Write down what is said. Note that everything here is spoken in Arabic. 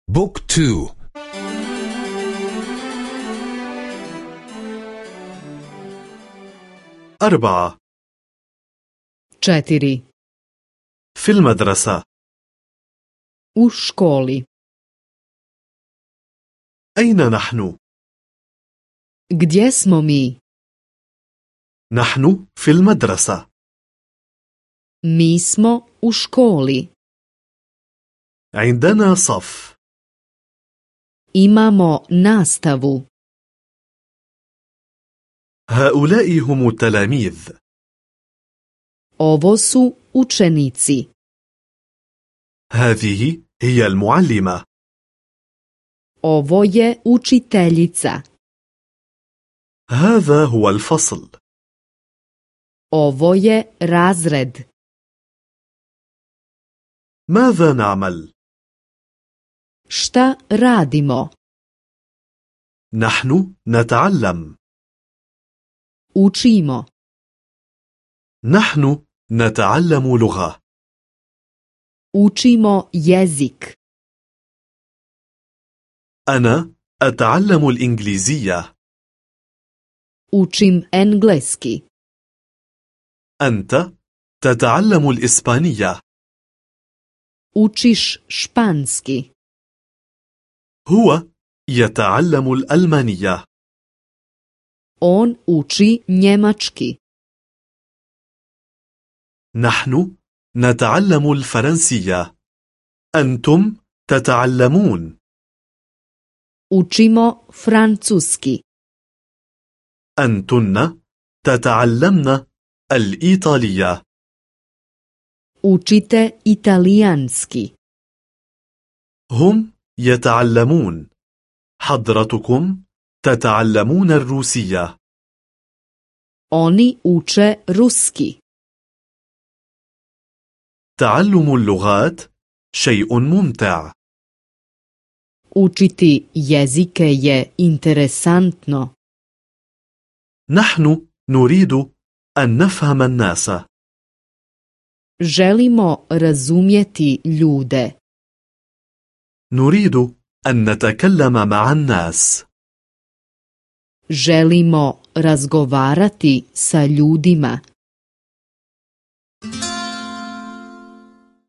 بوك تو. 4. 4. في المدرسة. U školi. أين نحن؟ Gdje smo mi? نحن في المدرسة. Mi smo u školi. عندنا صف. Imamo nastavu. هؤلاء هم التلاميذ. Ovo su učenici. هذه هي المعلمة. Ovo je učiteljica. هذا هو الفصل. Ovo je razred. ماذا نعمل؟ Šta radimo? نحن نتعلم. Učimo. نحن نتعلم لغة. Učimo jezik. أنا أتعلم الإنجليزية. Učim engleski. أنت تتعلم الإسبانية. Učiš španski. هو يتعلم الألمانية. On uči njemački. نحن نتعلم الفرنسية. أنتم تتعلمون. Učimo francuski. أنتن تتعلمن الإيطالية. Učite italijanski. هم يتعلمون. حضرتكم تتعلمون الروسية. Oni uče ruski. تعلم اللغات شيء ممتع. Učiti jezike je interesantno. نحن نريد أن نفهم الناس. Želimo razumjeti ljude. نريد أن نتكلم مع الناس. Želimo razgovarati sa ljudima.